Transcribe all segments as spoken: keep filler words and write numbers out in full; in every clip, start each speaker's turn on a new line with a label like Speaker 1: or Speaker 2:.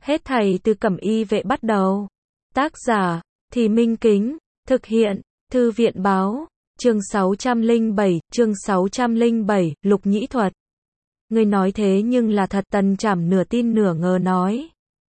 Speaker 1: Hết thảy từ Cẩm Y Vệ bắt đầu. Tác giả, Thì Minh Kính, thực hiện, Thư viện Báo, chương sáu trăm lẻ bảy, chương sáu trăm lẻ bảy, Lục Nhĩ Thuật. Ngươi nói thế nhưng là thật, Tần Trảm nửa tin nửa ngờ nói.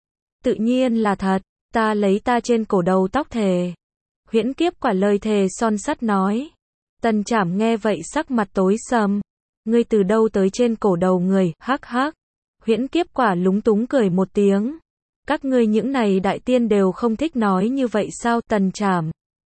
Speaker 1: Tự nhiên là thật, ta lấy ta trên cổ đầu tóc thề. Huyễn Kiếp Quả lời thề son sắt nói. Tần Trảm nghe vậy sắc mặt tối sầm. Ngươi từ đâu tới trên cổ đầu người, hắc hắc. Huyễn Kiếp Quả lúng túng cười một tiếng. Các ngươi những này đại tiên đều không thích nói như vậy sao? Tần Trảm.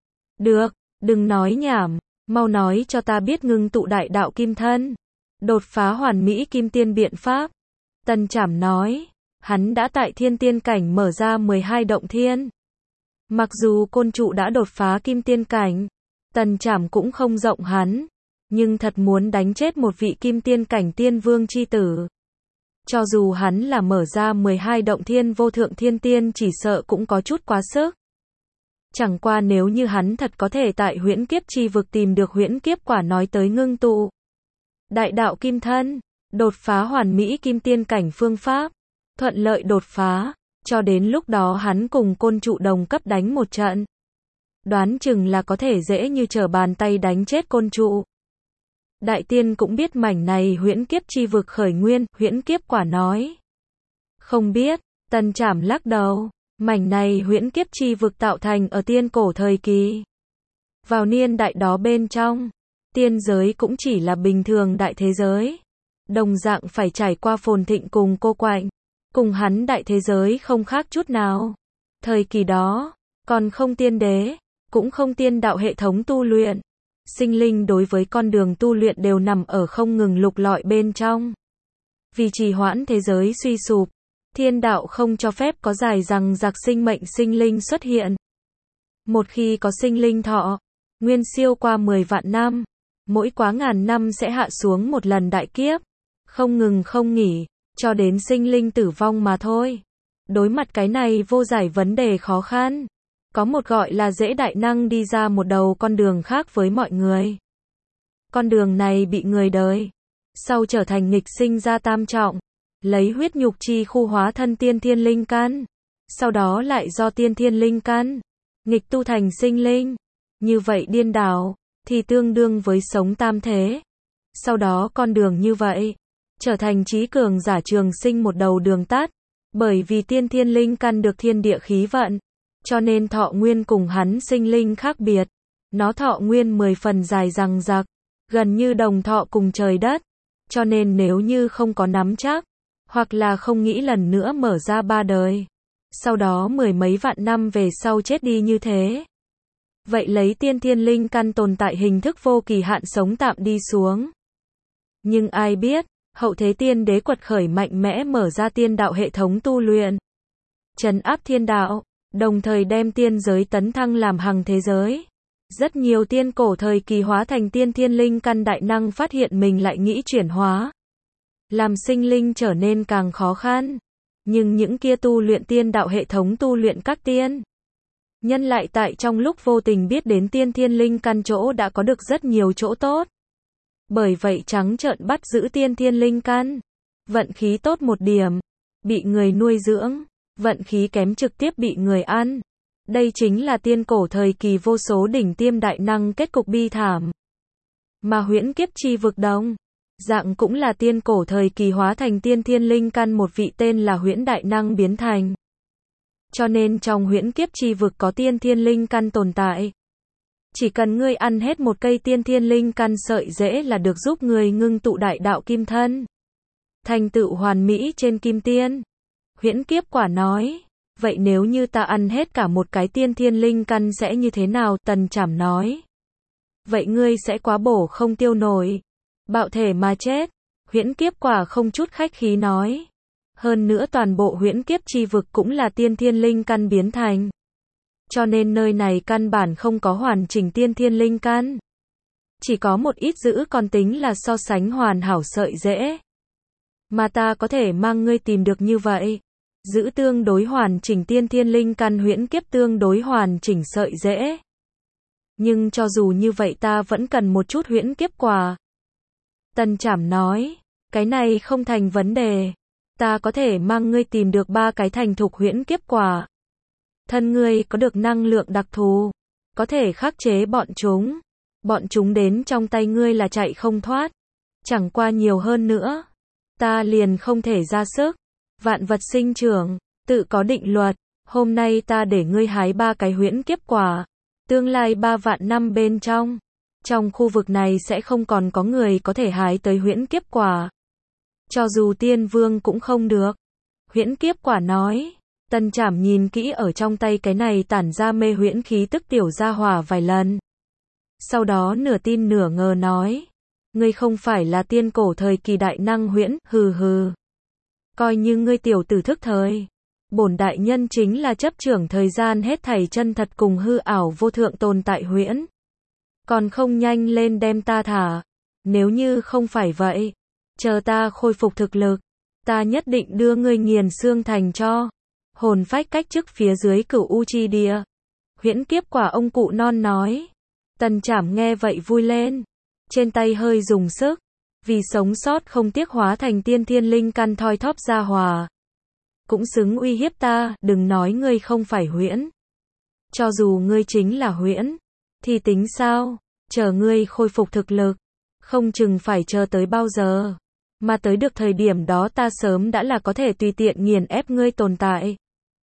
Speaker 1: Được, đừng nói nhảm, mau nói cho ta biết ngưng tụ đại đạo kim thân, đột phá hoàn mỹ kim tiên biện pháp. Tần Trảm nói, hắn đã tại thiên tiên cảnh mở ra mười hai động thiên. Mặc dù Côn Trụ đã đột phá kim tiên cảnh, Tần Trảm cũng không rộng hắn, nhưng thật muốn đánh chết một vị kim tiên cảnh tiên vương chi tử. Cho dù hắn là mở ra mười hai động thiên vô thượng thiên tiên chỉ sợ cũng có chút quá sức. Chẳng qua nếu như hắn thật có thể tại huyễn kiếp chi vực tìm được huyễn kiếp quả nói tới ngưng tụ đại đạo kim thân, đột phá hoàn mỹ kim tiên cảnh phương pháp, thuận lợi đột phá, cho đến lúc đó hắn cùng Côn Trụ đồng cấp đánh một trận. Đoán chừng là có thể dễ như trở bàn tay đánh chết Côn Trụ. Đại tiên cũng biết mảnh này huyễn kiếp chi vực khởi nguyên, huyễn kiếp quả nói. Không biết, Tần Trảm lắc đầu, mảnh này huyễn kiếp chi vực tạo thành ở tiên cổ thời kỳ. Vào niên đại đó bên trong, tiên giới cũng chỉ là bình thường đại thế giới. Đồng dạng phải trải qua phồn thịnh cùng cô quạnh, cùng hắn đại thế giới không khác chút nào. Thời kỳ đó, còn không tiên đế, cũng không tiên đạo hệ thống tu luyện. Sinh linh đối với con đường tu luyện đều nằm ở không ngừng lục lọi bên trong. Vì trì hoãn thế giới suy sụp, thiên đạo không cho phép có dài rằng giặc sinh mệnh sinh linh xuất hiện. Một khi có sinh linh thọ, nguyên siêu qua mười vạn năm, mỗi quá ngàn năm sẽ hạ xuống một lần đại kiếp, không ngừng không nghỉ, cho đến sinh linh tử vong mà thôi. Đối mặt cái này vô giải vấn đề khó khăn, có một gọi là dễ đại năng đi ra một đầu con đường khác với mọi người. Con đường này bị người đời sau trở thành nghịch sinh ra tam trọng, lấy huyết nhục chi khu hóa thân tiên thiên linh căn, sau đó lại do tiên thiên linh căn nghịch tu thành sinh linh. Như vậy điên đảo thì tương đương với sống tam thế. Sau đó con đường như vậy trở thành trí cường giả trường sinh một đầu đường tắt, bởi vì tiên thiên linh căn được thiên địa khí vận, cho nên thọ nguyên cùng hắn sinh linh khác biệt. Nó thọ nguyên mười phần dài dằng dặc, gần như đồng thọ cùng trời đất, cho nên nếu như không có nắm chắc, hoặc là không nghĩ lần nữa mở ra ba đời, sau đó mười mấy vạn năm về sau chết đi như thế, vậy lấy tiên thiên linh căn tồn tại hình thức vô kỳ hạn sống tạm đi xuống. Nhưng ai biết, hậu thế tiên đế quật khởi mạnh mẽ mở ra tiên đạo hệ thống tu luyện, trấn áp thiên đạo, đồng thời đem tiên giới tấn thăng làm hằng thế giới. Rất nhiều tiên cổ thời kỳ hóa thành tiên thiên linh căn đại năng phát hiện mình lại nghĩ chuyển hóa, làm sinh linh trở nên càng khó khăn. Nhưng những kia tu luyện tiên đạo hệ thống tu luyện các tiên nhân lại tại trong lúc vô tình biết đến tiên thiên linh căn chỗ đã có được rất nhiều chỗ tốt. Bởi vậy trắng trợn bắt giữ tiên thiên linh căn. Vận khí tốt một điểm, bị người nuôi dưỡng. Vận khí kém trực tiếp bị người ăn. Đây chính là tiên cổ thời kỳ vô số đỉnh tiêm đại năng kết cục bi thảm. Mà huyễn kiếp chi vực đồng dạng cũng là tiên cổ thời kỳ hóa thành tiên thiên linh căn một vị tên là huyễn đại năng biến thành. Cho nên trong huyễn kiếp chi vực có tiên thiên linh căn tồn tại. Chỉ cần ngươi ăn hết một cây tiên thiên linh căn sợi rễ là được giúp ngươi ngưng tụ đại đạo kim thân, thành tựu hoàn mỹ trên kim tiên. Huyễn Kiếp Quả nói, vậy nếu như ta ăn hết cả một cái tiên thiên linh căn sẽ như thế nào? Tần Trảm nói, vậy ngươi sẽ quá bổ không tiêu nổi, bạo thể mà chết. Huyễn Kiếp Quả không chút khách khí nói, hơn nữa toàn bộ huyễn kiếp chi vực cũng là tiên thiên linh căn biến thành, cho nên nơi này căn bản không có hoàn chỉnh tiên thiên linh căn, chỉ có một ít giữ còn tính là so sánh hoàn hảo sợi rễ. Mà ta có thể mang ngươi tìm được như vậy, giữ tương đối hoàn chỉnh tiên thiên linh căn huyễn kiếp tương đối hoàn chỉnh sợi rễ. Nhưng cho dù như vậy ta vẫn cần một chút huyễn kiếp quả. Tần Trảm nói, cái này không thành vấn đề. ta có thể mang ngươi tìm được ba cái thành thục huyễn kiếp quả. Thân ngươi có được năng lượng đặc thù, có thể khắc chế bọn chúng. Bọn chúng đến trong tay ngươi là chạy không thoát. Chẳng qua nhiều hơn nữa, ta liền không thể ra sức. Vạn vật sinh trưởng, tự có định luật. Hôm nay ta để ngươi hái ba cái huyễn kiếp quả. Tương lai ba vạn năm bên trong, trong khu vực này sẽ không còn có người có thể hái tới huyễn kiếp quả. Cho dù tiên vương cũng không được. Huyễn kiếp quả nói. Tần Trảm nhìn kỹ ở trong tay cái này tản ra mê huyễn khí tức tiểu gia hỏa vài lần. Sau đó nửa tin nửa ngờ nói. Ngươi không phải là tiên cổ thời kỳ đại năng huyễn, hừ hừ. Coi như ngươi tiểu tử thức thời. Bổn đại nhân chính là chấp trưởng thời gian hết thảy chân thật cùng hư ảo vô thượng tồn tại huyễn. Còn không nhanh lên đem ta thả. Nếu như không phải vậy, chờ ta khôi phục thực lực, ta nhất định đưa ngươi nghiền xương thành cho. Hồn phách cách chức phía dưới Cửu U Chi Địa. Huyễn kiếp quả ông cụ non nói. Tần Trảm nghe vậy vui lên. Trên tay hơi dùng sức. Vì sống sót không tiếc hóa thành tiên thiên linh căn thoi thóp ra hòa. Cũng xứng uy hiếp ta, đừng nói ngươi không phải huyễn. Cho dù ngươi chính là huyễn, thì tính sao? Chờ ngươi khôi phục thực lực, không chừng phải chờ tới bao giờ. Mà tới được thời điểm đó ta sớm đã là có thể tùy tiện nghiền ép ngươi tồn tại.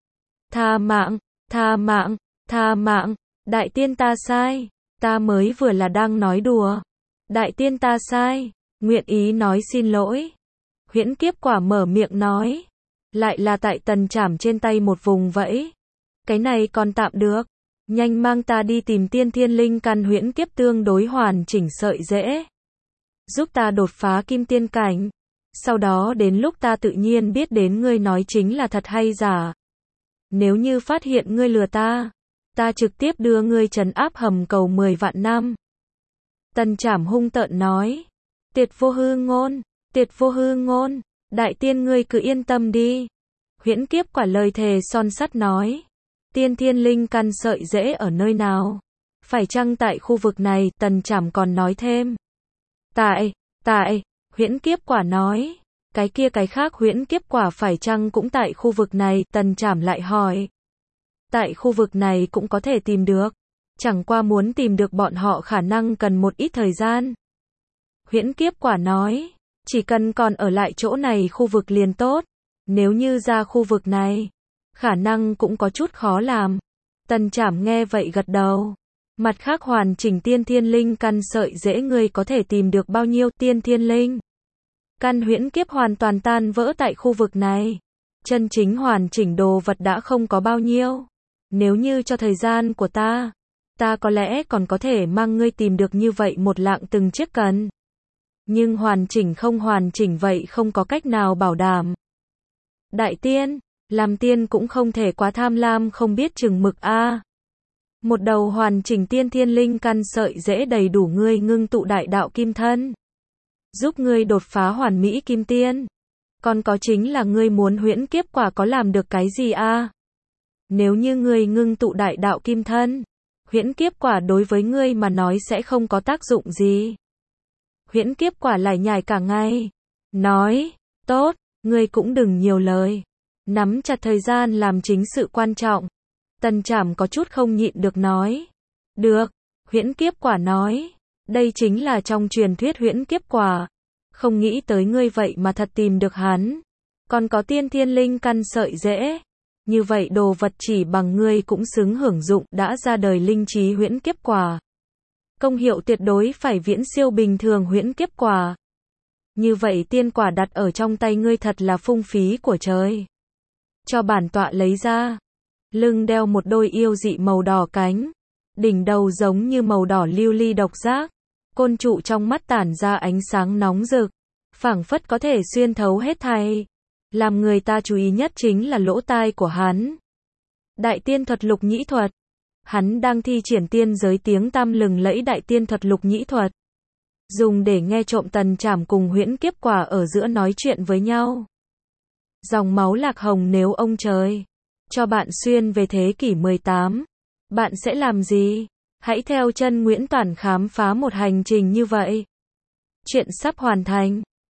Speaker 1: Tha mạng, tha mạng, tha mạng, đại tiên ta sai, ta mới vừa là đang nói đùa. Đại tiên ta sai, nguyện ý nói xin lỗi. Huyễn kiếp quả mở miệng nói. Lại là tại Tần Trảm trên tay một vùng vẫy. Cái này còn tạm được. Nhanh mang ta đi tìm tiên thiên linh căn huyễn kiếp tương đối hoàn chỉnh sợi rễ. Giúp ta đột phá kim tiên cảnh. Sau đó đến lúc ta tự nhiên biết đến ngươi nói chính là thật hay giả. Nếu như phát hiện ngươi lừa ta, ta trực tiếp đưa ngươi trấn áp hầm cầu mười vạn năm. Tần Trảm hung tợn nói. Tiệt vô hư ngôn, tiệt vô hư ngôn, đại tiên ngươi cứ yên tâm đi. Huyễn kiếp quả lời thề son sắt nói. Tiên thiên linh căn sợi rễ ở nơi nào? Phải chăng tại khu vực này? Tần Trảm còn nói thêm. Tại, tại, huyễn kiếp quả nói. Cái kia cái khác huyễn kiếp quả phải chăng cũng tại khu vực này? Tần Trảm lại hỏi. Tại khu vực này cũng có thể tìm được. Chẳng qua muốn tìm được bọn họ khả năng cần một ít thời gian. Huyễn kiếp quả nói. Chỉ cần còn ở lại chỗ này khu vực liền tốt. Nếu như ra khu vực này, khả năng cũng có chút khó làm. Tần Trảm nghe vậy gật đầu. Mặt khác hoàn chỉnh tiên thiên linh căn sợi rễ ngươi có thể tìm được bao nhiêu tiên thiên linh? Căn huyễn kiếp hoàn toàn tan vỡ tại khu vực này. Chân chính hoàn chỉnh đồ vật đã không có bao nhiêu. Nếu như cho thời gian của ta, ta có lẽ còn có thể mang ngươi tìm được như vậy một lạng từng chiếc cần. Nhưng hoàn chỉnh không hoàn chỉnh vậy không có cách nào bảo đảm. Đại tiên, làm tiên cũng không thể quá tham lam không biết chừng mực a. Một đầu hoàn chỉnh tiên thiên linh căn sợi rễ đầy đủ ngươi ngưng tụ đại đạo kim thân. Giúp ngươi đột phá hoàn mỹ kim tiên. Còn có chính là ngươi muốn huyễn kiếp quả có làm được cái gì a? Nếu như ngươi ngưng tụ đại đạo kim thân, huyễn kiếp quả đối với ngươi mà nói sẽ không có tác dụng gì. Huyễn kiếp quả lải nhải cả ngày. Nói, tốt, ngươi cũng đừng nhiều lời. Nắm chặt thời gian làm chính sự quan trọng. Tần Trảm có chút không nhịn được nói. Được, huyễn kiếp quả nói. Đây chính là trong truyền thuyết huyễn kiếp quả. Không nghĩ tới ngươi vậy mà thật tìm được hắn. Còn có tiên thiên linh căn sợi rễ. Như vậy đồ vật chỉ bằng ngươi cũng xứng hưởng dụng đã ra đời linh trí huyễn kiếp quả. Công hiệu tuyệt đối phải viễn siêu bình thường huyễn kiếp quả. Như vậy tiên quả đặt ở trong tay ngươi thật là phung phí của trời. Cho bản tọa lấy ra. Lưng đeo một đôi yêu dị màu đỏ cánh. Đỉnh đầu giống như màu đỏ lưu ly độc giác. Côn trụ trong mắt tản ra ánh sáng nóng rực. Phảng phất có thể xuyên thấu hết thảy. Làm người ta chú ý nhất chính là lỗ tai của hắn. Đại tiên thuật lục nhĩ thuật. Hắn đang thi triển tiên giới tiếng tăm lừng lẫy đại tiên thuật lục nhĩ thuật. Dùng để nghe trộm Tần Trảm cùng huyễn kiếp quả ở giữa nói chuyện với nhau. Dòng máu lạc hồng nếu ông trời cho bạn xuyên về thế kỷ mười tám, bạn sẽ làm gì? Hãy theo chân Nguyễn Toản khám phá một hành trình như vậy. Chuyện sắp hoàn thành.